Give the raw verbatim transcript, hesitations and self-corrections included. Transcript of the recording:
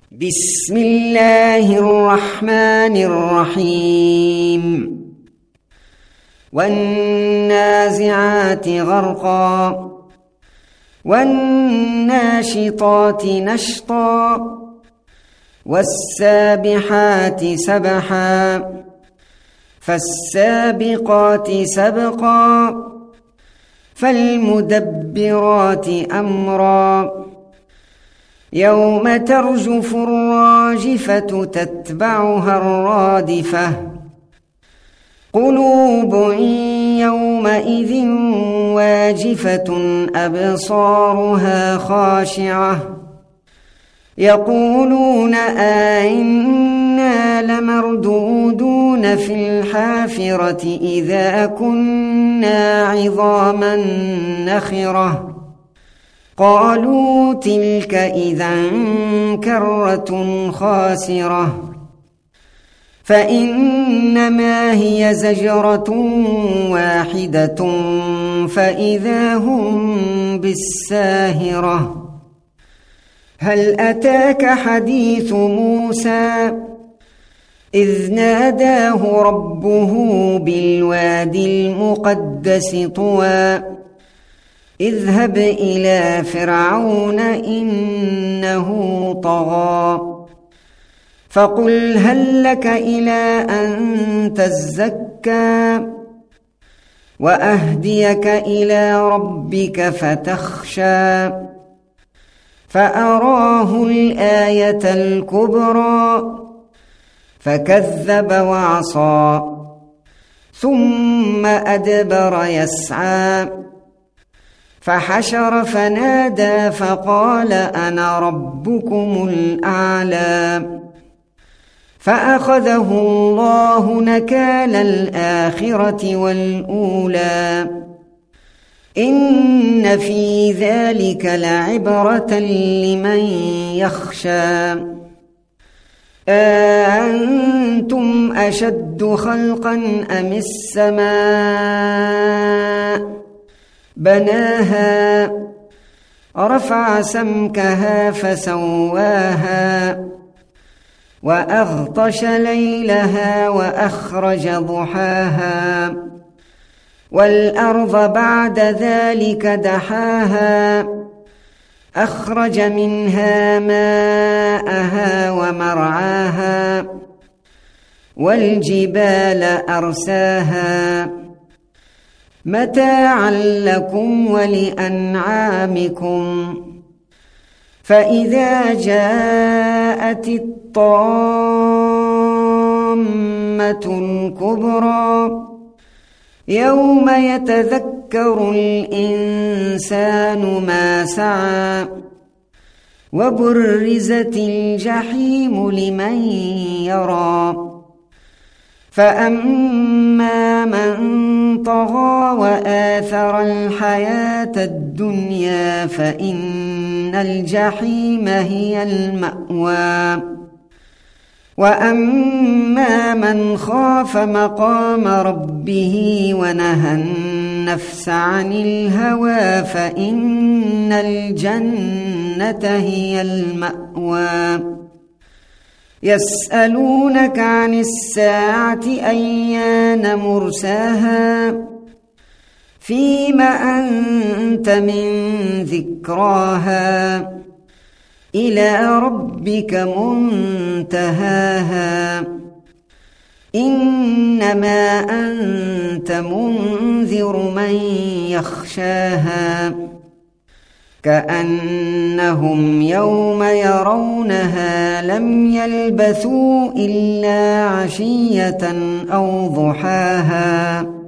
بسم الله الرحمن الرحيم والنازعات غرقا والناشطات نشطا والسابحات سبحا فالسابقات سبقا فالمدبرات أمرا يوم ترجف الراجفة تتبعها الرادفة قلوب يومئذ واجفة أبصارها خاشعة يقولون أئنا لمردودون في الحافرة إذا كنا عظاما نخرة قالوا تلك إذا كرة خاسرة فإنما هي زجرة واحدة فإذا هم بالساهرة هل أتاك حديث موسى إذ ناداه ربه بالوادي المقدس طوى اذهب إلى فرعون إنه طغى فقل هل لك إلى أن تزكى وأهديك إلى ربك فتخشى فأراه الآية الكبرى فكذب وعصى ثم أدبر يسعى فحشر فنادى فقال أنا ربكم الأعلى فأخذه الله نكال الآخرة والأولى إن في ذلك لعبرة لمن يخشى أأنتم أشد خلقا أم السماء بناها رفع سمكها فسواها وأغطش ليلها وأخرج ضحاها والأرض بعد ذلك دحاها أخرج منها ماءها ومرعاها والجبال أرساها متاعا لكم ولأنعامكم فإذا جاءت الطامة الكبرى يوم يتذكر الإنسان ما سعى وبرزت الجحيم لمن يرى فأما من طغى وآثر الحياة الدنيا فإن الجحيم هي المأوى وأما من خاف مقام ربه ونهى النفس عن الهوى فإن الجنة هي المأوى يسألونك عن الساعة أيان مرساها فيم أنت من ذكراها إلى ربك منتهاها إنما أنت منذر من يخشاها كأنهم يوم يرونها لم يلبثوا إلا عشية أو ضحاها